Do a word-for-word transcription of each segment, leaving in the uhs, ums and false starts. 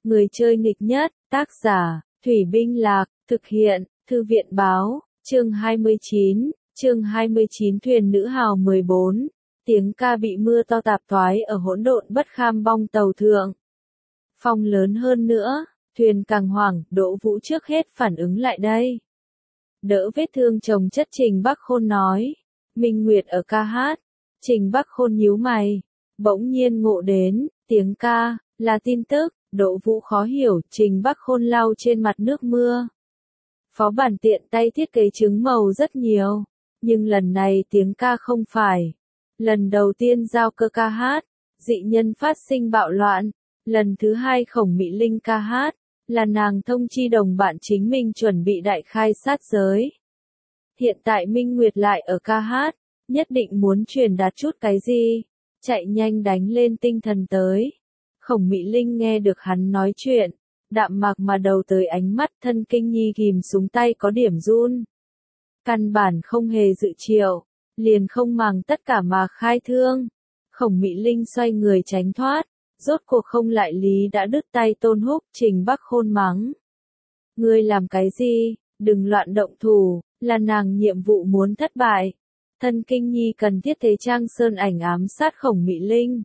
Người chơi nghịch nhất, tác giả, Thủy Binh Lạc, thực hiện, Thư viện Báo, chương hai mươi chín, chương hai mươi chín thuyền nữ hào mười bốn, tiếng ca bị mưa to tạp thoái ở hỗn độn bất kham bong tàu thượng. Phong lớn hơn nữa, thuyền càng hoảng, Đỗ Vũ trước hết phản ứng lại đây. Đỡ vết thương chồng chất Trình Bắc Khôn nói, Minh Nguyệt ở ca hát. Trình Bắc Khôn nhíu mày, bỗng nhiên ngộ đến, tiếng ca, là tin tức. Đỗ Vũ khó hiểu, Trình Bắc Khôn lau trên mặt nước mưa. Phó bản tiện tay thiết kế trứng màu rất nhiều, nhưng lần này tiếng ca không phải. Lần đầu tiên giao cơ ca hát, dị nhân phát sinh bạo loạn. Lần thứ hai Khổng Mị Linh ca hát, là nàng thông chi đồng bạn chính mình chuẩn bị đại khai sát giới. Hiện tại Minh Nguyệt lại ở ca hát, nhất định muốn truyền đạt chút cái gì, chạy nhanh đánh lên tinh thần tới. Khổng Mị Linh nghe được hắn nói chuyện, đạm mạc mà đầu tới ánh mắt thân kinh nhi ghim súng tay có điểm run. Căn bản không hề dự triệu, liền không màng tất cả mà khai thương. Khổng Mị Linh xoay người tránh thoát, rốt cuộc không lại lý đã đứt tay Tôn Húc. Trình Bắc Khôn mắng. Ngươi làm cái gì, đừng loạn động thủ, là nàng nhiệm vụ muốn thất bại. Thân kinh nhi cần thiết thế Trang Sơn ảnh ám sát Khổng Mị Linh.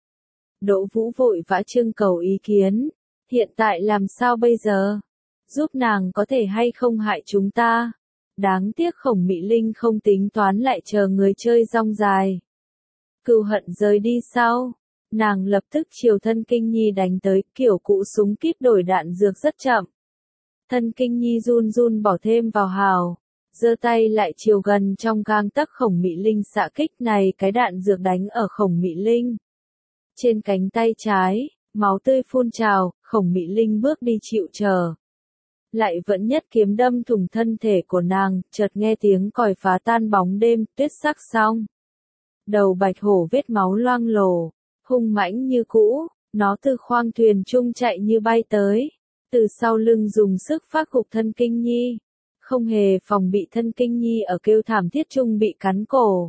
Đỗ Vũ vội vã trưng cầu ý kiến, hiện tại làm sao bây giờ? Giúp nàng có thể hay không hại chúng ta? Đáng tiếc Khổng Mị Linh không tính toán lại chờ người chơi rong dài. Cừu hận rời đi sau, nàng lập tức chiều Thân Kinh Nhi đánh tới, kiểu cụ súng kíp đổi đạn dược rất chậm. Thân Kinh Nhi run run bỏ thêm vào hào, giơ tay lại chiều gần trong gang tấc Khổng Mị Linh xạ kích. Này cái đạn dược đánh ở Khổng Mị Linh trên cánh tay trái, máu tươi phun trào. Khổng Mị Linh bước đi chịu chờ, lại vẫn nhất kiếm đâm thủng thân thể của nàng. Chợt nghe tiếng còi phá tan bóng đêm, tuyết sắc xong. Đầu bạch hổ vết máu loang lổ, hung mãnh như cũ, nó từ khoang thuyền chung chạy như bay tới, từ sau lưng dùng sức phát gục Thân Kinh Nhi, không hề phòng bị. Thân Kinh Nhi ở kêu thảm thiết chung bị cắn cổ.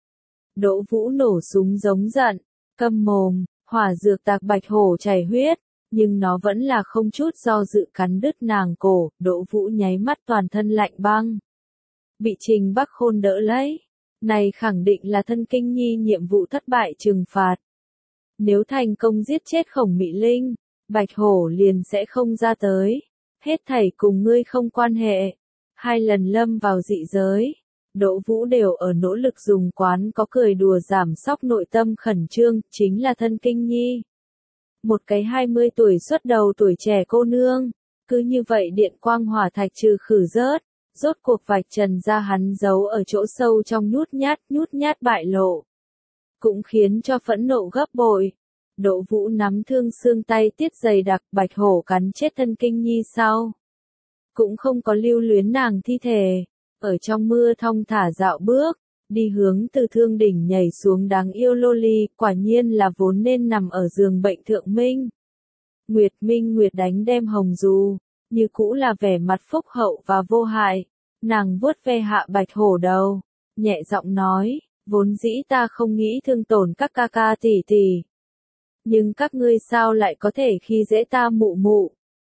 Đỗ Vũ nổ súng giống giận, câm mồm. Hỏa dược tạc bạch hổ chảy huyết, nhưng nó vẫn là không chút do dự cắn đứt nàng cổ. Đỗ Vũ nháy mắt toàn thân lạnh băng, bị Trình Bắc Khôn đỡ lấy. Này khẳng định là Thân Kinh Nhi nhiệm vụ thất bại trừng phạt. Nếu thành công giết chết Khổng Mị Linh, bạch hổ liền sẽ không ra tới. Hết thảy cùng ngươi không quan hệ. Hai lần lâm vào dị giới, Đỗ Vũ đều ở nỗ lực dùng quán có cười đùa giảm sóc nội tâm khẩn trương. Chính là Thân Kinh Nhi, một cái hai mươi tuổi xuất đầu tuổi trẻ cô nương, cứ như vậy điện quang hỏa thạch trừ khử rớt. Rốt cuộc vạch trần ra hắn giấu ở chỗ sâu trong nhút nhát, nhút nhát bại lộ, cũng khiến cho phẫn nộ gấp bội. Đỗ Vũ nắm thương xương tay tiết dày đặc. Bạch hổ cắn chết Thân Kinh Nhi sau, cũng không có lưu luyến nàng thi thể, ở trong mưa thong thả dạo bước, đi hướng từ thương đỉnh nhảy xuống đáng yêu loli. Quả nhiên là vốn nên nằm ở giường bệnh thượng Minh Nguyệt. Minh Nguyệt đánh đem hồng dù, như cũ là vẻ mặt phúc hậu và vô hại. Nàng vuốt ve hạ bạch hổ đầu, nhẹ giọng nói, vốn dĩ ta không nghĩ thương tổn các ca ca tỷ tỷ, nhưng các ngươi sao lại có thể khi dễ ta mụ mụ.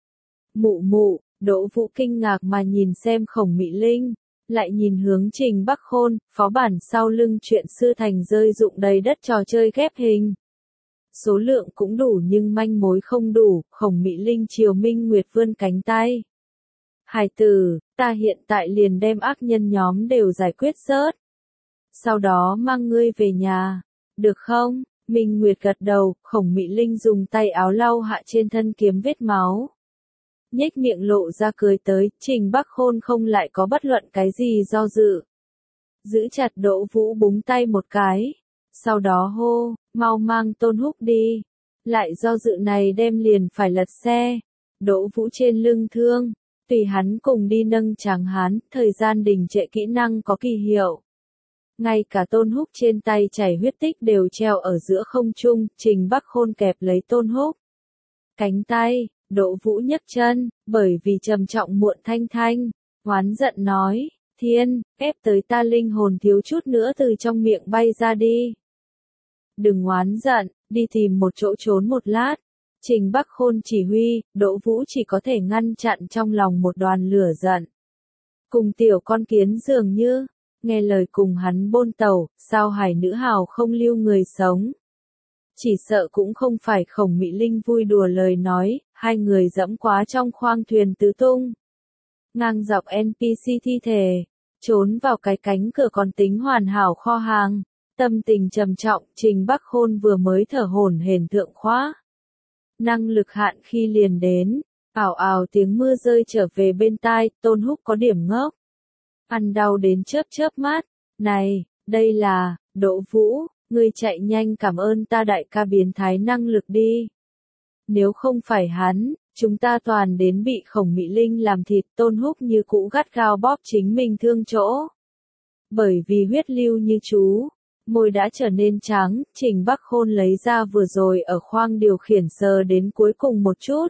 Mụ mụ. Đỗ Vũ kinh ngạc mà nhìn xem Khổng Mị Linh, lại nhìn hướng Trình Bắc Khôn. Phó bản sau lưng chuyện sư thành rơi rụng đầy đất trò chơi ghép hình. Số lượng cũng đủ nhưng manh mối không đủ. Khổng Mị Linh chiều Minh Nguyệt vươn cánh tay. Hài tử, ta hiện tại liền đem ác nhân nhóm đều giải quyết rớt, sau đó mang ngươi về nhà, được không? Minh Nguyệt gật đầu. Khổng Mị Linh dùng tay áo lau hạ trên thân kiếm vết máu, nhếch miệng lộ ra cười tới. Trình Bắc Khôn không lại có bất luận cái gì do dự, giữ chặt Đỗ Vũ búng tay một cái, sau đó hô, mau mang Tôn Húc đi. Lại do dự này đem liền phải lật xe. Đỗ Vũ trên lưng thương, tùy hắn cùng đi nâng Tráng Hán. Thời gian đình trệ kỹ năng có kỳ hiệu, ngay cả Tôn Húc trên tay chảy huyết tích đều treo ở giữa không trung. Trình Bắc Khôn kẹp lấy Tôn Húc cánh tay. Đỗ Vũ nhấc chân, bởi vì trầm trọng muộn thanh thanh, oán giận nói, thiên, ép tới ta linh hồn thiếu chút nữa từ trong miệng bay ra đi. Đừng oán giận, đi tìm một chỗ trốn một lát. Trình Bắc Khôn chỉ huy, Đỗ Vũ chỉ có thể ngăn chặn trong lòng một đoàn lửa giận. Cùng tiểu con kiến dường như, nghe lời cùng hắn bôn tàu, sao hải nữ hào không lưu người sống. Chỉ sợ cũng không phải Khổng Mị Linh vui đùa lời nói, hai người dẫm quá trong khoang thuyền tứ tung. Ngang dọc en pê xê thi thể, trốn vào cái cánh cửa còn tính hoàn hảo kho hàng. Tâm tình trầm trọng, Trình Bắc Khôn vừa mới thở hổn hển thượng khóa. Năng lực hạn khi liền đến, ảo ảo tiếng mưa rơi trở về bên tai, Tôn Húc có điểm ngốc. Ăn đau đến chớp chớp mắt, này, đây là, Đỗ Vũ, ngươi chạy nhanh cảm ơn ta đại ca biến thái năng lực đi. Nếu không phải hắn, chúng ta toàn đến bị Khổng Mị Linh làm thịt. Tôn Húc như cũ gắt gao bóp chính mình thương chỗ. Bởi vì huyết lưu như chú, môi đã trở nên trắng, Trình Bắc Khôn lấy ra vừa rồi ở khoang điều khiển sờ đến cuối cùng một chút.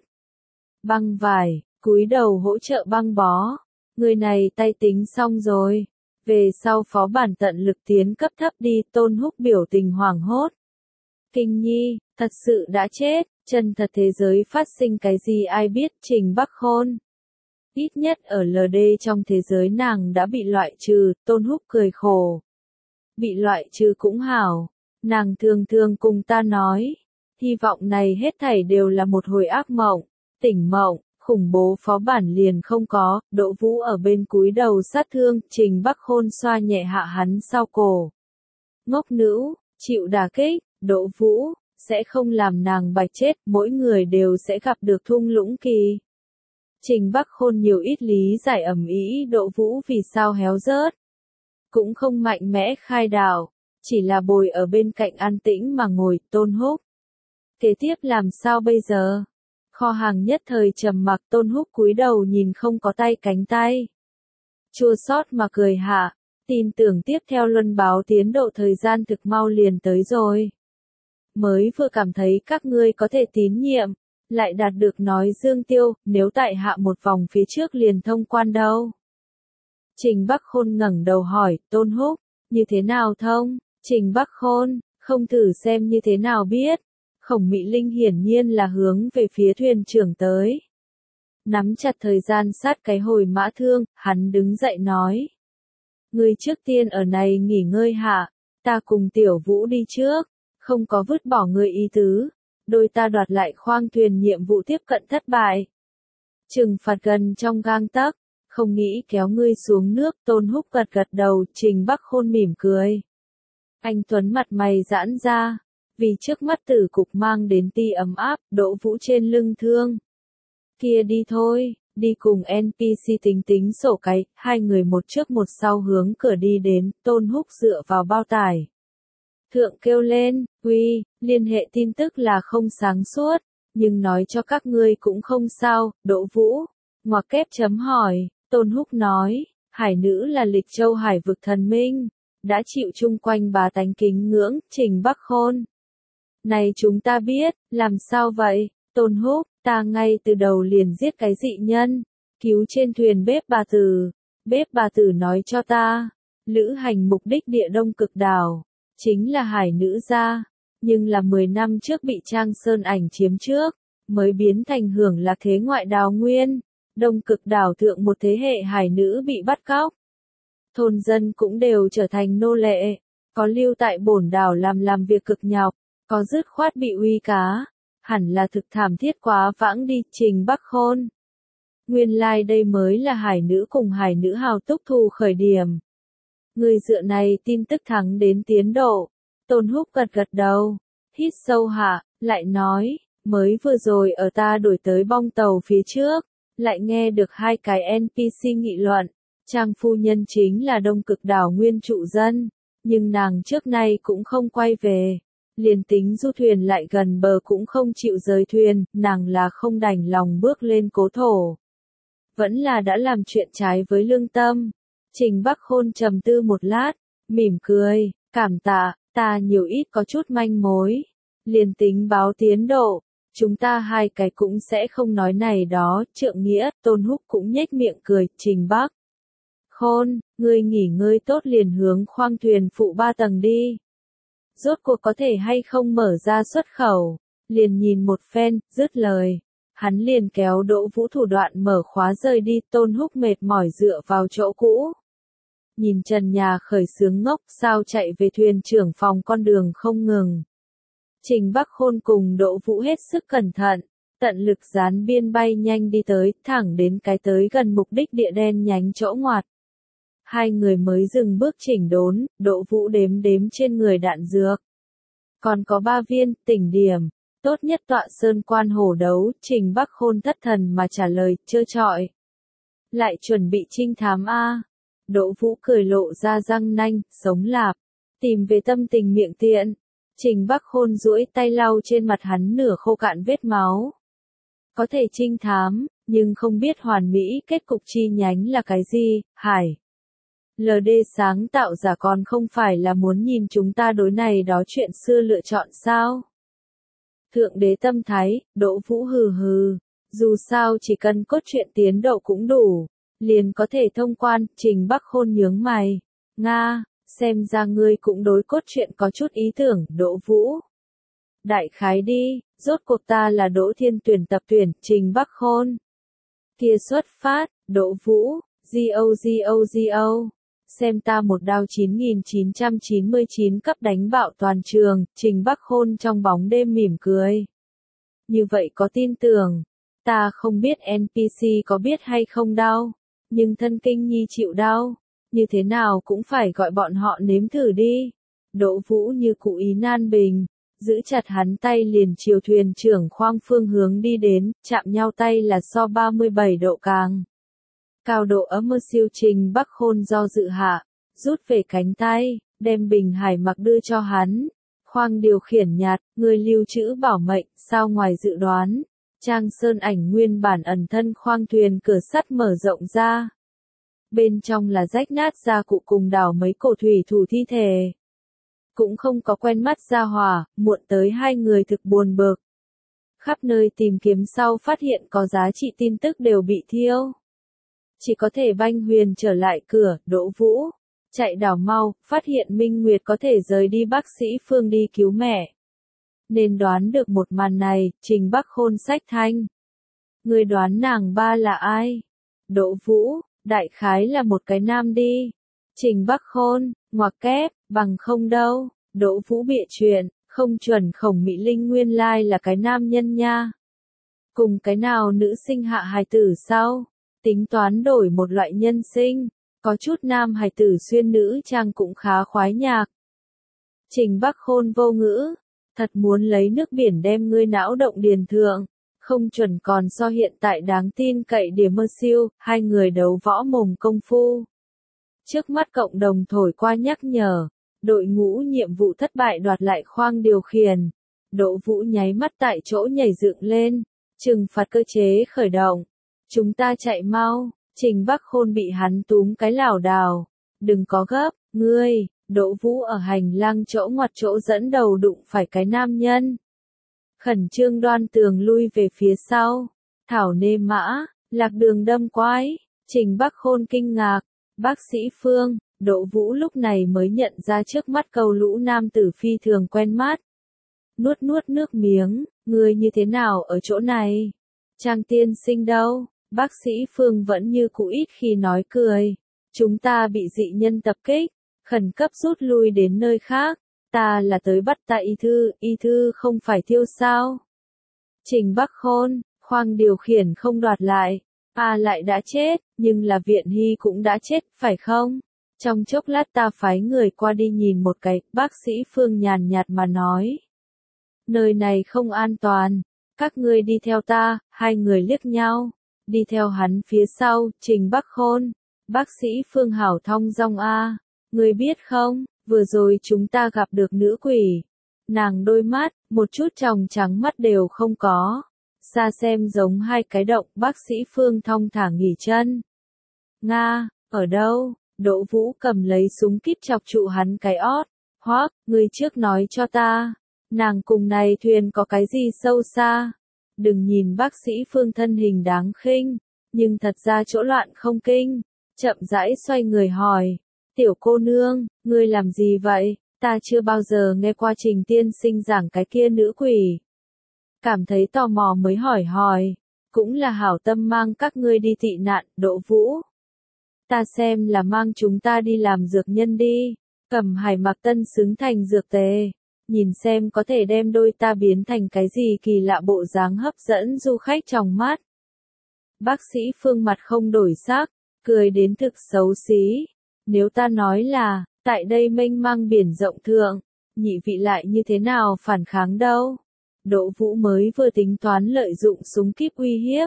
Băng vải, cúi đầu hỗ trợ băng bó. Người này tay tính xong rồi. Về sau phó bản tận lực tiến cấp thấp đi. Tôn Húc biểu tình hoảng hốt. Kinh Nhi, thật sự đã chết, chân thật thế giới phát sinh cái gì ai biết. Trình Bắc Khôn. Ít nhất ở lờ đê trong thế giới nàng đã bị loại trừ. Tôn Húc cười khổ. Bị loại trừ cũng hảo. Nàng thường thường cùng ta nói. Hy vọng này hết thảy đều là một hồi ác mộng. Tỉnh mộng, khủng bố phó bản liền không có. Đỗ Vũ ở bên cúi đầu sát thương. Trình Bắc Khôn xoa nhẹ hạ hắn sau cổ. Ngốc nữ, chịu đả kích. Đỗ Vũ, sẽ không làm nàng bạch chết. Mỗi người đều sẽ gặp được thung lũng kỳ. Trình Bắc Khôn nhiều ít lý giải ẩm ý Đỗ Vũ vì sao héo rớt. Cũng không mạnh mẽ khai đạo, chỉ là bồi ở bên cạnh an tĩnh mà ngồi. Tôn Húc. Kế tiếp làm sao bây giờ? Kho hàng nhất thời trầm mặc. Tôn Húc cúi đầu nhìn không có tay cánh tay. Chua xót mà cười hạ, tin tưởng tiếp theo luân báo tiến độ thời gian thực mau liền tới rồi. Mới vừa cảm thấy các ngươi có thể tín nhiệm, lại đạt được nói Dương Tiêu, nếu tại hạ một vòng phía trước liền thông quan đâu. Trình Bắc Khôn ngẩng đầu hỏi, Tôn Húc, như thế nào thông? Trình Bắc Khôn, không thử xem như thế nào biết. Khổng Mị Linh hiển nhiên là hướng về phía thuyền trưởng tới. Nắm chặt thời gian sát cái hồi mã thương, hắn đứng dậy nói. Ngươi trước tiên ở này nghỉ ngơi hạ, ta cùng Tiểu Vũ đi trước, không có vứt bỏ ngươi ý tứ. Đôi ta đoạt lại khoang thuyền nhiệm vụ tiếp cận thất bại. Trừng phạt gần trong gang tấc, không nghĩ kéo ngươi xuống nước. Tôn Húc gật gật đầu. Trình Bắc Khôn mỉm cười. Anh Tuấn mặt mày giãn ra, vì trước mắt tử cục mang đến tia ấm áp. Đỗ Vũ trên lưng thương. Kia đi thôi, đi cùng en pê xê tính tính sổ cái. Hai người một trước một sau hướng cửa đi đến. Tôn Húc dựa vào bao tải thượng kêu lên, uy, liên hệ tin tức là không sáng suốt, nhưng nói cho các ngươi cũng không sao. Đỗ Vũ, ngoặc kép chấm hỏi. Tôn Húc nói, hải nữ là Lịch Châu hải vực thần minh, đã chịu chung quanh bá tánh kính ngưỡng. Trình Bắc Khôn, này chúng ta biết, làm sao vậy? Tôn Húc, ta ngay từ đầu liền giết cái dị nhân, cứu trên thuyền bếp bà tử. Bếp bà tử nói cho ta, lữ hành mục đích địa Đông Cực đảo, chính là hải nữ gia, nhưng là mười năm trước bị Trang Sơn Ảnh chiếm trước, mới biến thành hưởng lạc thế ngoại đào nguyên. Đông Cực đảo thượng một thế hệ hải nữ bị bắt cóc. Thôn dân cũng đều trở thành nô lệ, có lưu tại bổn đảo làm làm việc cực nhọc, có dứt khoát bị uy cá. Hẳn là thực thảm thiết quá vãng đi. Trình Bắc Khôn, nguyên lai like đây mới là hải nữ cùng hải nữ hào túc thù khởi điểm. Người dựa này tin tức thắng đến tiến độ. Tôn Húc gật gật đầu, hít sâu hạ, lại nói, mới vừa rồi ở ta đổi tới bong tàu phía trước, lại nghe được hai cái en pê xê nghị luận. Trang phu nhân chính là Đông Cực đảo nguyên trụ dân, nhưng nàng trước nay cũng không quay về. Liền tính du thuyền lại gần bờ cũng không chịu rời thuyền, nàng là không đành lòng bước lên cố thổ. Vẫn là đã làm chuyện trái với lương tâm. Trình Bắc Khôn trầm tư một lát, mỉm cười, cảm tạ, ta nhiều ít có chút manh mối. Liền tính báo tiến độ, chúng ta hai cái cũng sẽ không nói này đó. Trượng nghĩa. Tôn Húc cũng nhếch miệng cười. Trình Bắc Khôn, ngươi nghỉ ngơi tốt liền hướng khoang thuyền phụ ba tầng đi. Rốt cuộc có thể hay không mở ra xuất khẩu, liền nhìn một phen, dứt lời. Hắn liền kéo Đỗ Vũ thủ đoạn mở khóa rời đi, Tôn Húc mệt mỏi dựa vào chỗ cũ. Nhìn trần nhà khởi sướng ngốc, sao chạy về thuyền trưởng phòng con đường không ngừng. Trình Bắc Khôn cùng Đỗ Vũ hết sức cẩn thận, tận lực dán biên bay nhanh đi tới, thẳng đến cái tới gần mục đích địa đen nhánh chỗ ngoặt. Hai người mới dừng bước chỉnh đốn, Đỗ Vũ đếm đếm trên người đạn dược. Còn có ba viên, tỉnh điểm. Tốt nhất tọa sơn quan hổ đấu, Trình Bắc Khôn thất thần mà trả lời, trơ trọi. Lại chuẩn bị trinh thám a. Đỗ Vũ cười lộ ra răng nanh, sống lạp. Tìm về tâm tình miệng tiện. Trình Bắc Khôn duỗi tay lau trên mặt hắn nửa khô cạn vết máu. Có thể trinh thám, nhưng không biết hoàn mỹ kết cục chi nhánh là cái gì, hải. lờ đê sáng tạo giả còn không phải là muốn nhìn chúng ta đối này đó chuyện xưa lựa chọn sao? Thượng đế tâm thái, Đỗ Vũ hừ hừ, dù sao chỉ cần cốt truyện tiến độ cũng đủ, liền có thể thông quan. Trình Bắc Khôn nhướng mày, Nga, xem ra ngươi cũng đối cốt truyện có chút ý tưởng, Đỗ Vũ. Đại khái đi, rốt cuộc ta là Đỗ Thiên tuyển tập tuyển, Trình Bắc Khôn. Kia xuất phát, Đỗ Vũ, go go go. Xem ta một đao chín nghìn chín trăm chín mươi chín cấp đánh bạo toàn trường, Trình Bắc Khôn trong bóng đêm mỉm cười. Như vậy có tin tưởng, ta không biết en pê xê có biết hay không đau, nhưng thân kinh nhi chịu đau, như thế nào cũng phải gọi bọn họ nếm thử đi. Đỗ Vũ như cụ ý nan bình, giữ chặt hắn tay liền chiều thuyền trưởng khoang phương hướng đi đến, chạm nhau tay là so ba mươi bảy độ càng. Cao độ ấm mơ siêu. Trình Bắc Khôn do dự hạ, rút về cánh tay, đem bình hải mặc đưa cho hắn. Khoang điều khiển nhạt, người lưu trữ bảo mệnh, sao ngoài dự đoán. Trang sơn ảnh nguyên bản ẩn thân khoang thuyền cửa sắt mở rộng ra. Bên trong là rách nát gia cụ cùng đảo mấy cổ thủy thủ thi thể. Cũng không có quen mắt gia hỏa, muộn tới hai người thực buồn bực. Khắp nơi tìm kiếm sau phát hiện có giá trị tin tức đều bị thiêu. Chỉ có thể banh huyền trở lại cửa, Đỗ Vũ. Chạy đảo mau, phát hiện Minh Nguyệt có thể rời đi bác sĩ Phương đi cứu mẹ. Nên đoán được một màn này, Trình Bắc Khôn sách thanh. Người đoán nàng ba là ai? Đỗ Vũ, đại khái là một cái nam đi. Trình Bắc Khôn, ngoặc kép, bằng không đâu. Đỗ Vũ bịa chuyện, không chuẩn Khổng Mỹ Linh nguyên lai là cái nam nhân nha. Cùng cái nào nữ sinh hạ hài tử sau? Tính toán đổi một loại nhân sinh, có chút nam hài tử xuyên nữ trang cũng khá khoái nhạc. Trình Bắc Khôn vô ngữ, thật muốn lấy nước biển đem ngươi não động điền thượng, không chuẩn còn so hiện tại đáng tin cậy điểm mơ siêu, hai người đấu võ mồm công phu. Trước mắt cộng đồng thổi qua nhắc nhở, đội ngũ nhiệm vụ thất bại đoạt lại khoang điều khiển. Đỗ Vũ nháy mắt tại chỗ nhảy dựng lên, trừng phạt cơ chế khởi động. Chúng ta chạy mau, Trình Bắc Khôn bị hắn túm cái lảo đảo. Đừng có gấp, ngươi, Đỗ Vũ ở hành lang chỗ ngoặt chỗ dẫn đầu đụng phải cái nam nhân. Khẩn trương đoan tường lui về phía sau. Thảo nê mã, lạc đường đâm quái, Trình Bắc Khôn kinh ngạc. Bác sĩ Phương, Đỗ Vũ lúc này mới nhận ra trước mắt cầu lũ nam tử phi thường quen mắt. Nuốt nuốt nước miếng, ngươi như thế nào ở chỗ này? Trang tiên sinh đâu? Bác sĩ Phương vẫn như cũ ít khi nói cười. Chúng ta bị dị nhân tập kích, khẩn cấp rút lui đến nơi khác. Ta là tới bắt tạ y thư, y thư không phải thiêu sao? Trình Bắc Khôn, khoang điều khiển không đoạt lại. A lại đã chết, nhưng là Viện Hy cũng đã chết, phải không? Trong chốc lát ta phái người qua đi nhìn một cái, bác sĩ Phương nhàn nhạt mà nói. Nơi này không an toàn, các ngươi đi theo ta, hai người liếc nhau. Đi theo hắn phía sau, Trình Bắc Khôn. Bác sĩ Phương hảo thong dong a, ngươi biết không, vừa rồi chúng ta gặp được nữ quỷ. Nàng đôi mắt, một chút tròng trắng mắt đều không có. Xa xem giống hai cái động, bác sĩ Phương thong thả nghỉ chân. Nga, ở đâu? Đỗ Vũ cầm lấy súng kíp chọc trụ hắn cái ót. Hoác, ngươi trước nói cho ta. Nàng cùng này thuyền có cái gì sâu xa? Đừng nhìn bác sĩ Phương thân hình đáng khinh, nhưng thật ra chỗ loạn không kinh. Chậm rãi xoay người hỏi. Tiểu cô nương, ngươi làm gì vậy? Ta chưa bao giờ nghe qua Trình tiên sinh giảng cái kia nữ quỷ. cảm thấy tò mò mới hỏi hỏi, cũng là hảo tâm mang các ngươi đi tị nạn, Đỗ Vũ. Ta xem là mang chúng ta đi làm dược nhân đi, Cẩm Hải mặc tân xứng thành dược tề, nhìn xem có thể đem đôi ta biến thành cái gì kỳ lạ bộ dáng hấp dẫn du khách trong mắt. Bác sĩ Phương mặt không đổi sắc, cười đến thực xấu xí. Nếu ta nói là, tại đây mênh mang biển rộng thượng, nhị vị lại như thế nào phản kháng đâu? Đỗ Vũ mới vừa tính toán lợi dụng súng kíp uy hiếp.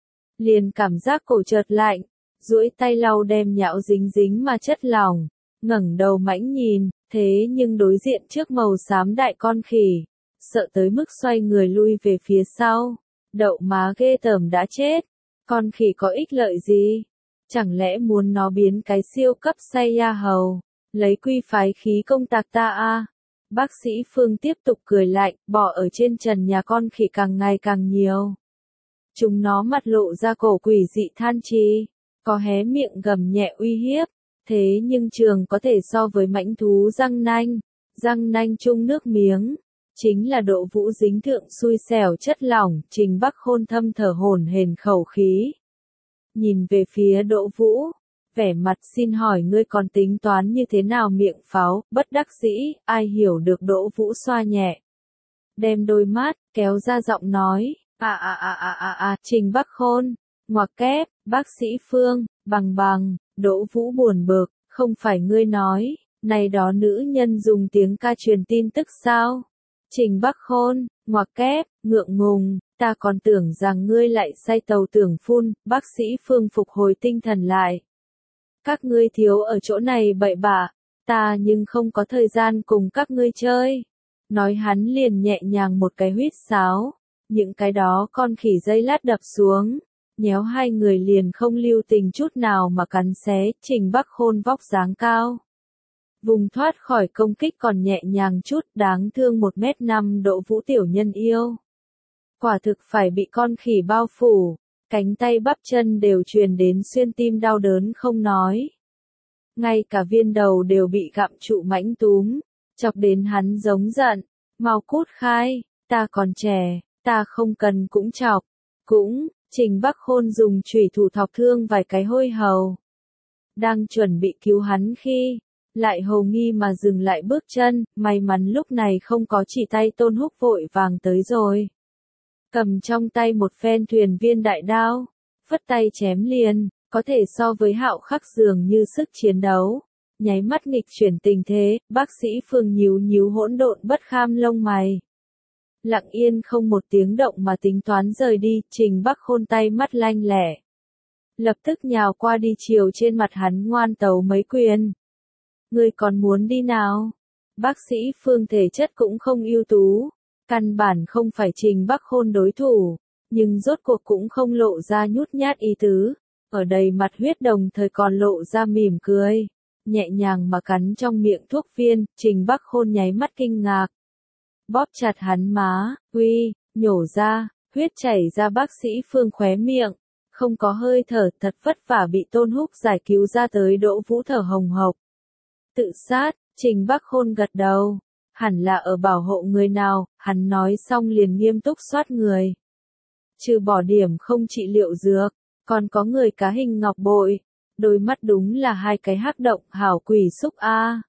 Liền cảm giác cổ chợt lạnh, duỗi tay lau đem nhão dính dính mà chất lỏng, ngẩng đầu mãnh nhìn, thế nhưng đối diện trước màu xám đại con khỉ, sợ tới mức xoay người lui về phía sau. Đậu má ghê tởm đã chết, con khỉ có ích lợi gì? Chẳng lẽ muốn nó biến cái siêu cấp say ya hầu, lấy quy phái khí công tạc ta a? Bác sĩ Phương tiếp tục cười lạnh, bò ở trên trần nhà con khỉ càng ngày càng nhiều. Chúng nó mặt lộ ra cổ quỷ dị than chi, có hé miệng gầm nhẹ uy hiếp, thế nhưng trường có thể so với mãnh thú răng nanh, răng nanh chung nước miếng. Chính là Đỗ Vũ dính thượng xui xẻo chất lỏng, Trình Bắc Khôn thâm thở hổn hển khẩu khí. Nhìn về phía Đỗ Vũ, vẻ mặt xin hỏi ngươi còn tính toán như thế nào miệng pháo, bất đắc dĩ, ai hiểu được Đỗ Vũ xoa nhẹ. Đem đôi mắt, kéo ra giọng nói, à à à à à à, Trình Bắc Khôn, ngoặc kép, bác sĩ Phương, bằng bằng, Đỗ Vũ buồn bực, không phải ngươi nói, này đó nữ nhân dùng tiếng ca truyền tin tức sao? Trình Bắc Khôn, ngoặc kép, ngượng ngùng, ta còn tưởng rằng ngươi lại say tàu tưởng phun, bác sĩ Phương phục hồi tinh thần lại. Các ngươi thiếu ở chỗ này bậy bạ, ta nhưng không có thời gian cùng các ngươi chơi. Nói hắn liền nhẹ nhàng một cái huýt sáo, những cái đó con khỉ dây lát đập xuống, nhéo hai người liền không lưu tình chút nào mà cắn xé. Trình Bắc Khôn vóc dáng cao, vùng thoát khỏi công kích còn nhẹ nhàng chút, đáng thương một mét năm Đỗ Vũ tiểu nhân yêu. Quả thực phải bị con khỉ bao phủ, cánh tay bắp chân đều truyền đến xuyên tim đau đớn không nói. Ngay cả viên đầu đều bị gặm trụ mãnh túm, chọc đến hắn giống giận, mau cút khai, ta còn trẻ, ta không cần cũng chọc, cũng, Trình Bắc Khôn dùng chủy thủ thọc thương vài cái hôi hầu. Đang chuẩn bị cứu hắn khi, lại hầu nghi mà dừng lại bước chân, may mắn lúc này không có chỉ tay Tôn Húc vội vàng tới rồi. Cầm trong tay một phen thuyền viên đại đao, phất tay chém liền, có thể so với Hạo Khắc dường như sức chiến đấu. Nháy mắt nghịch chuyển tình thế, bác sĩ Phương nhíu nhíu hỗn độn bất kham lông mày. Lặng yên không một tiếng động mà tính toán rời đi, Trình Bắc Khôn tay mắt lanh lẻ. Lập tức nhào qua đi chiều trên mặt hắn ngoan tấu mấy quyền. Ngươi còn muốn đi nào? Bác sĩ Phương thể chất cũng không ưu tú, căn bản không phải Trình Bắc Khôn đối thủ, nhưng rốt cuộc cũng không lộ ra nhút nhát ý tứ, ở đầy mặt huyết đồng thời còn lộ ra mỉm cười, nhẹ nhàng mà cắn trong miệng thuốc viên. Trình Bắc Khôn nháy mắt kinh ngạc, bóp chặt hắn má, uy, nhổ ra, huyết chảy ra. Bác sĩ Phương khóe miệng, không có hơi thở, thật vất vả bị Tôn Húc giải cứu ra tới. Đỗ Vũ thở hồng hộc. Tự sát, Trình Bắc Khôn gật đầu, hẳn là ở bảo hộ người nào, hắn nói xong liền nghiêm túc soát người. Trừ bỏ điểm không trị liệu dược, còn có người cá hình ngọc bội, đôi mắt đúng là hai cái hắc động, hảo quỷ xúc a.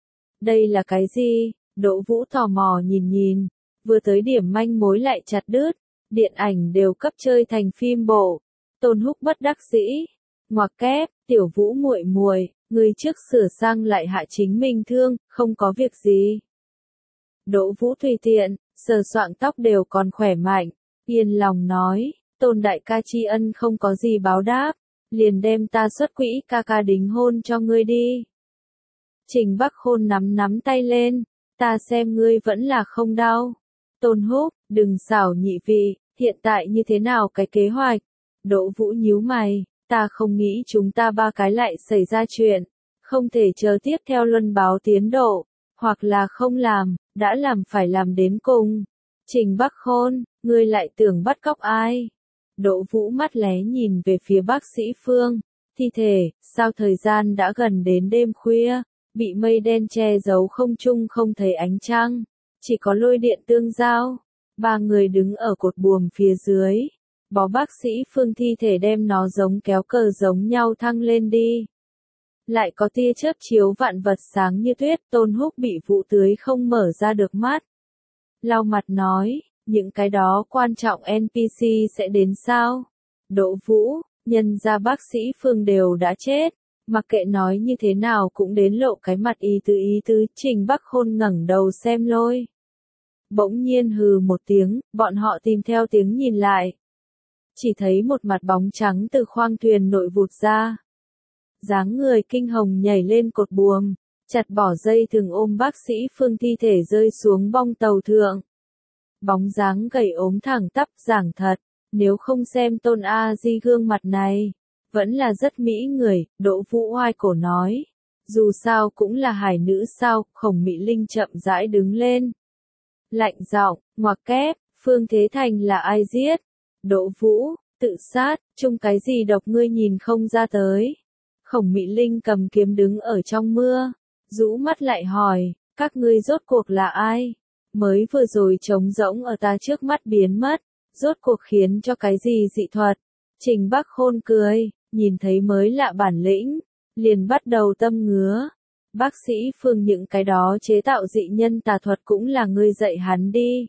Đây là cái gì? Đỗ Vũ tò mò nhìn nhìn, vừa tới điểm manh mối lại chặt đứt, điện ảnh đều cấp chơi thành phim bộ. Tôn Húc bất đắc dĩ, ngoặc kép, tiểu Vũ muội muội, ngươi trước sửa sang lại hạ chính mình thương, không có việc gì. Đỗ Vũ tùy tiện, sờ soạng tóc đều còn khỏe mạnh, yên lòng nói, Tôn đại ca tri ân không có gì báo đáp, liền đem ta xuất quỹ ca ca đính hôn cho ngươi đi. Trình Bắc Khôn nắm nắm tay lên, ta xem ngươi vẫn là không đau. Tôn Húc, đừng xảo nhị vị, hiện tại như thế nào cái kế hoạch? Đỗ Vũ nhíu mày, ta không nghĩ chúng ta ba cái lại xảy ra chuyện, không thể chờ tiếp theo luân báo tiến độ, hoặc là không làm, đã làm phải làm đến cùng. Trình Bắc Khôn, ngươi lại tưởng bắt cóc ai? Đỗ Vũ mắt lé nhìn về phía bác sĩ Phương, thi thể, sao thời gian đã gần đến đêm khuya, bị mây đen che giấu không trung không thấy ánh trăng, chỉ có lôi điện tương giao. Ba người đứng ở cột buồm phía dưới. Bó bác sĩ Phương thi thể đem nó giống kéo cờ giống nhau thăng lên đi. Lại có tia chớp chiếu vạn vật sáng như tuyết, Tôn Húc bị vụ tưới không mở ra được mắt. Lau mặt nói, những cái đó quan trọng en pê xê sẽ đến sao? Đỗ Vũ, nhân ra bác sĩ Phương đều đã chết, mặc kệ nói như thế nào cũng đến lộ cái mặt ý tứ ý tứ. Trình Bắc Khôn ngẩng đầu xem Lôi. Bỗng nhiên hừ một tiếng, bọn họ tìm theo tiếng nhìn lại. Chỉ thấy một mặt bóng trắng từ khoang thuyền nội vụt ra. Dáng người kinh hồng nhảy lên cột buồm, chặt bỏ dây thừng ôm bác sĩ Phương thi thể rơi xuống bong tàu thượng. Bóng dáng gầy ốm thẳng tắp, giảng thật, nếu không xem Tôn A Di gương mặt này, vẫn là rất mỹ người. Đỗ Vũ oai cổ nói, dù sao cũng là hải nữ sao. Khổng Mị Linh chậm rãi đứng lên. Lạnh giọng, ngoặc kép, Phương Thế Thành là ai giết? Đỗ Vũ, tự sát, chung cái gì độc ngươi nhìn không ra tới. Khổng Mị Linh cầm kiếm đứng ở trong mưa, rũ mắt lại hỏi, các ngươi rốt cuộc là ai? Mới vừa rồi trống rỗng ở ta trước mắt biến mất, rốt cuộc khiến cho cái gì dị thuật? Trình Bắc Khôn cười, nhìn thấy mới lạ bản lĩnh, liền bắt đầu tâm ngứa. Bác sĩ Phương những cái đó chế tạo dị nhân tà thuật cũng là ngươi dạy hắn đi.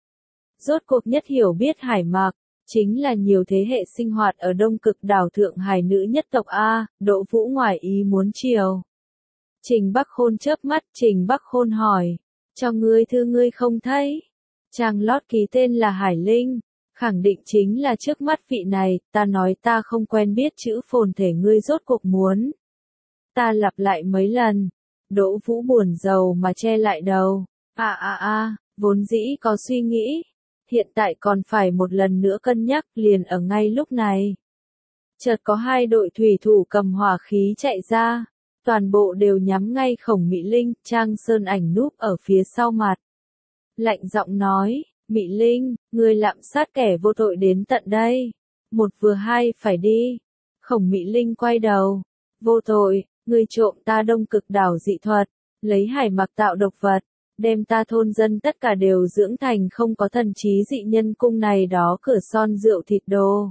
Rốt cuộc nhất hiểu biết hải mạc, chính là nhiều thế hệ sinh hoạt ở Đông Cực đảo Thượng Hải nữ nhất tộc A. Đỗ Vũ ngoài ý muốn chiều. Trình Bắc Khôn chớp mắt, Trình Bắc Khôn hỏi, cho ngươi thư ngươi không thấy. Trang lót ký tên là Hải Linh, khẳng định chính là trước mắt vị này. Ta nói ta không quen biết chữ phồn thể, ngươi rốt cuộc muốn. Ta lặp lại mấy lần. Đỗ Vũ buồn rầu mà che lại đầu. À à à, vốn dĩ có suy nghĩ. Hiện tại còn phải một lần nữa cân nhắc. Liền ở ngay lúc này, chợt có hai đội thủy thủ cầm hỏa khí chạy ra. Toàn bộ đều nhắm ngay Khổng Mị Linh. Trang Sơn Ảnh núp ở phía sau mặt, lạnh giọng nói, Mị Linh, ngươi lạm sát kẻ vô tội đến tận đây. Một vừa hai phải đi. Khổng Mị Linh quay đầu. Vô tội, ngươi trộm ta Đông Cực đảo dị thuật, lấy hải mạc tạo độc vật, đem ta thôn dân tất cả đều dưỡng thành không có thần trí dị nhân. Cung này đó cửa son rượu thịt đồ.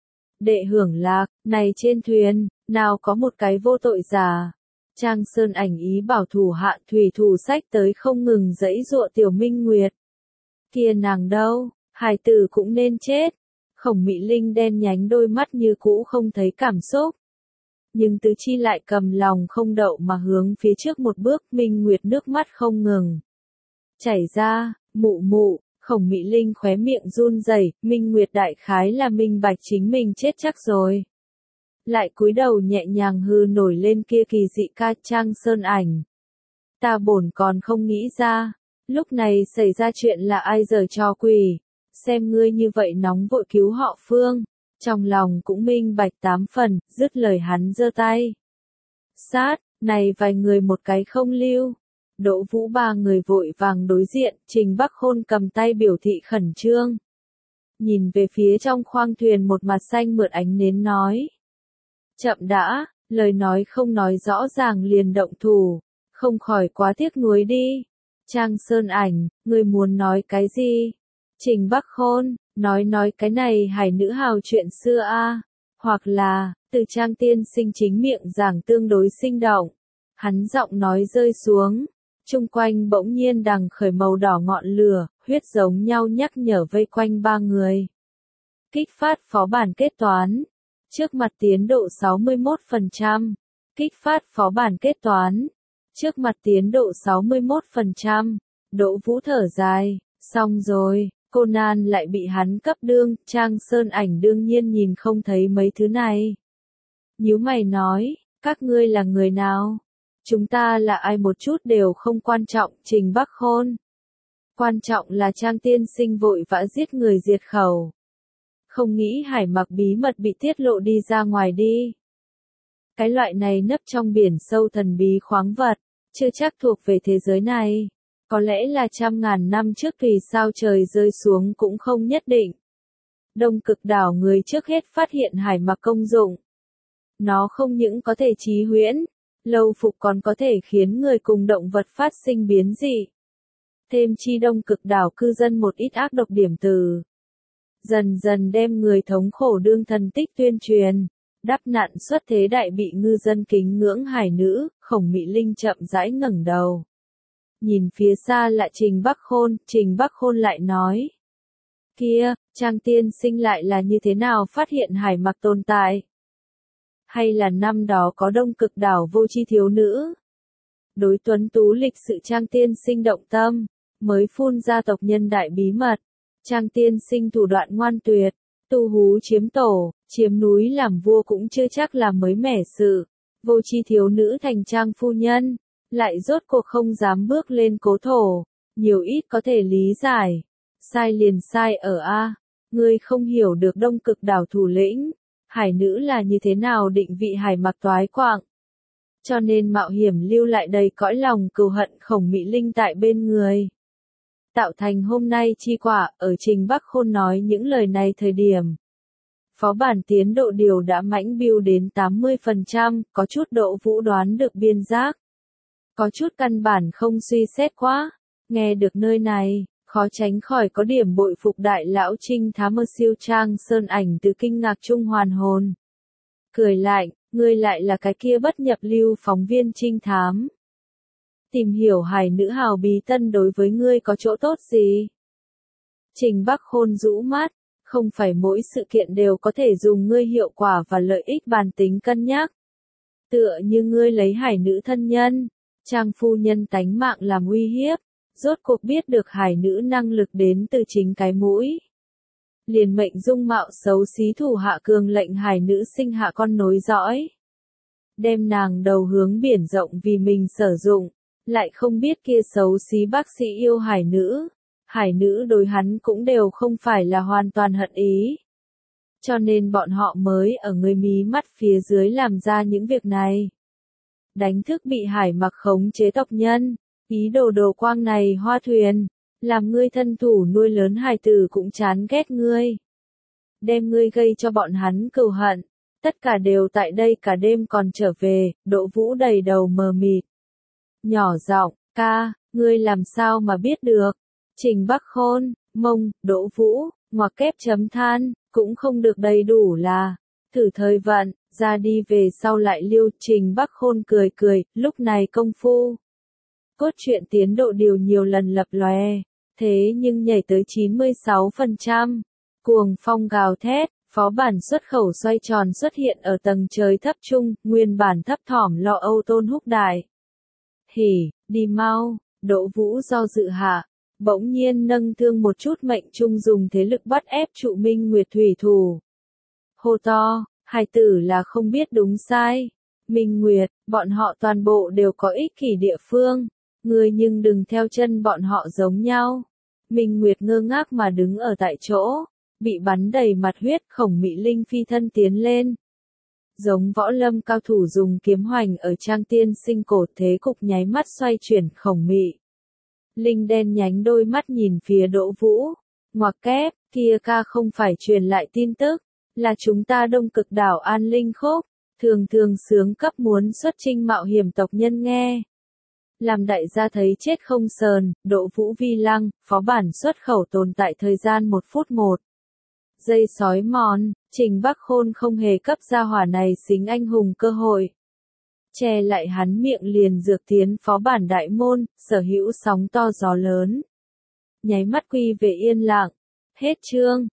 Đệ hưởng lạc, này trên thuyền, nào có một cái vô tội giả. Trang Sơn Ảnh ý bảo thủ hạ thủy thủ sách tới không ngừng giãy giụa Tiểu Minh Nguyệt. Kia nàng đâu, hài tử cũng nên chết. Khổng Mị Linh đen nhánh đôi mắt như cũ không thấy cảm xúc. Nhưng tứ chi lại cầm lòng không đậu mà hướng phía trước một bước. Minh Nguyệt nước mắt không ngừng chảy ra. Mụ mụ, Khổng Mị Linh khóe miệng run rẩy. Minh Nguyệt đại khái là minh bạch chính mình chết chắc rồi. Lại cúi đầu nhẹ nhàng hư nổi lên kia kỳ dị ca. Trang Sơn Ảnh, ta bổn còn không nghĩ ra, lúc này xảy ra chuyện là ai giở trò quỷ. Xem ngươi như vậy nóng vội cứu họ Phương, trong lòng cũng minh bạch tám phần. Dứt lời hắn giơ tay sát, này vài người một cái không lưu. Đỗ Vũ ba người vội vàng đối diện. Trình Bắc Khôn cầm tay biểu thị khẩn trương, nhìn về phía trong khoang thuyền một mặt xanh mượt ánh nến nói, chậm đã, lời nói không nói rõ ràng liền động thủ, không khỏi quá tiếc nuối đi. Trang Sơn Ảnh, ngươi muốn nói cái gì? Trình Bắc Khôn, nói nói cái này hải nữ hào chuyện xưa a, hoặc là, từ Trang tiên sinh chính miệng giảng tương đối sinh động. Hắn giọng nói rơi xuống, chung quanh bỗng nhiên đằng khởi màu đỏ ngọn lửa, huyết giống nhau nhắc nhở vây quanh ba người. Kích phát phó bản kết toán. Trước mặt tiến độ sáu mươi mốt phần trăm. Kích phát phó bản kết toán. Trước mặt tiến độ sáu mươi mốt phần trăm. Đỗ Vũ thở dài, xong rồi, Conan lại bị hắn cấp đương. Trang Sơn Ảnh đương nhiên nhìn không thấy mấy thứ này. Nhíu mày nói, các ngươi là người nào? Chúng ta là ai một chút đều không quan trọng. Trình Bắc Khôn, quan trọng là Trang tiên sinh vội vã giết người diệt khẩu. Không nghĩ hải mạc bí mật bị tiết lộ đi ra ngoài đi. Cái loại này nấp trong biển sâu thần bí khoáng vật, chưa chắc thuộc về thế giới này. Có lẽ là trăm ngàn năm trước tùy sao trời rơi xuống cũng không nhất định. Đông Cực đảo người trước hết phát hiện hải mạc công dụng. Nó không những có thể trí huyễn, lâu phục còn có thể khiến người cùng động vật phát sinh biến dị. thêm chi đông cực đảo cư dân một ít ác độc điểm từ. Dần dần đem người thống khổ đương thần tích tuyên truyền, đắp nạn xuất thế đại bị ngư dân kính ngưỡng hải nữ, Khổng Mị Linh chậm rãi ngẩng đầu. Nhìn phía xa lại Trình Bắc Khôn, Trình Bắc Khôn lại nói. Kia, Trang tiên sinh lại là như thế nào phát hiện hải mặc tồn tại? Hay là năm đó có đông cực đảo vô tri thiếu nữ? Đối tuấn tú lịch sự Trang tiên sinh động tâm, mới phun ra tộc nhân đại bí mật. Trang tiên sinh thủ đoạn ngoan tuyệt, tu hú chiếm tổ, chiếm núi làm vua cũng chưa chắc là mới mẻ sự. Vô tri thiếu nữ thành Trang phu nhân, lại rốt cuộc không dám bước lên cố thổ, nhiều ít có thể lý giải. Sai liền sai ở A, ngươi không hiểu được đông cực đảo thủ lĩnh, hải nữ là như thế nào định vị hải mặc toái quạng. Cho nên mạo hiểm lưu lại đầy cõi lòng cừu hận Khổng Mị Linh tại bên người. Tạo thành hôm nay chi quả, ở Trình Bắc Khôn nói những lời này thời điểm. Phó bản tiến độ điều đã mãnh biêu đến tám mươi phần trăm, có chút Đỗ Vũ đoán được biên giác. Có chút căn bản không suy xét quá, nghe được nơi này, khó tránh khỏi có điểm bội phục đại lão trinh thám ở siêu trang sơn ảnh từ kinh ngạc trung hoàn hồn. Cười lạnh, ngươi lại là cái kia bất nhập lưu phóng viên trinh thám. Tìm hiểu hải nữ hào bí tân đối với ngươi có chỗ tốt gì? Trình Bắc Khôn rũ mắt, không phải mỗi sự kiện đều có thể dùng ngươi hiệu quả và lợi ích bàn tính cân nhắc. Tựa như ngươi lấy hải nữ thân nhân, Trang phu nhân tánh mạng làm uy hiếp, rốt cuộc biết được hải nữ năng lực đến từ chính cái mũi. Liền mệnh dung mạo xấu xí thủ hạ cường lệnh hải nữ sinh hạ con nối dõi. Đem nàng đầu hướng biển rộng vì mình sử dụng, lại không biết kia xấu xí bác sĩ yêu hải nữ. Hải nữ đối hắn cũng đều không phải là hoàn toàn hận ý. Cho nên bọn họ mới ở người mí mắt phía dưới làm ra những việc này. Đánh thức bị hải mặc khống chế tộc nhân, ý đồ đồ quang này hoa thuyền, làm ngươi thân thủ nuôi lớn hải tử cũng chán ghét ngươi. Đem ngươi gây cho bọn hắn cừu hận, tất cả đều tại đây cả đêm còn trở về, Đỗ Vũ đầy đầu mờ mịt. Nhỏ giọng, ca, ngươi làm sao mà biết được? Trình Bắc Khôn, mông, Đỗ Vũ, ngoặc kép chấm than, cũng không được đầy đủ là, thử thời vận, ra đi về sau lại liêu. Trình Bắc Khôn cười cười, lúc này công phu. Cốt truyện tiến độ điều nhiều lần lập lòe, thế nhưng nhảy tới chín mươi sáu phần trăm. Cuồng phong gào thét, phó bản xuất khẩu xoay tròn xuất hiện ở tầng trời thấp trung, nguyên bản thấp thỏm lo âu Tôn Húc Đại. Hỉ, đi mau, Đỗ Vũ do dự hạ. Bỗng nhiên nâng thương một chút mệnh trung dùng thế lực bắt ép trụ Minh Nguyệt thủy thủ. Hô to, hài tử là không biết đúng sai. Minh Nguyệt, bọn họ toàn bộ đều có ích kỷ địa phương. Ngươi nhưng đừng theo chân bọn họ giống nhau. Minh Nguyệt ngơ ngác mà đứng ở tại chỗ. Bị bắn đầy mặt huyết. Khổng Mị Linh phi thân tiến lên. Giống võ lâm cao thủ dùng kiếm hoành ở Trang tiên sinh cổ, thế cục nháy mắt xoay chuyển. Khổng Mị Linh đen nhánh đôi mắt nhìn phía Đỗ Vũ, ngoặc kép, kia ca không phải truyền lại tin tức, là chúng ta đông cực đảo An Linh Khúc, thường thường sướng cấp muốn xuất chinh mạo hiểm tộc nhân nghe. Làm đại gia thấy chết không sờn, Đỗ Vũ vi lăng, phó bản xuất khẩu tồn tại thời gian một phút một. Dây sói mòn, Trình Bắc Khôn không hề cấp gia hỏa này xính anh hùng cơ hội. Che lại hắn miệng liền dược tiến phó bản đại môn, sở hữu sóng to gió lớn. Nháy mắt quy về yên lặng. Hết chương.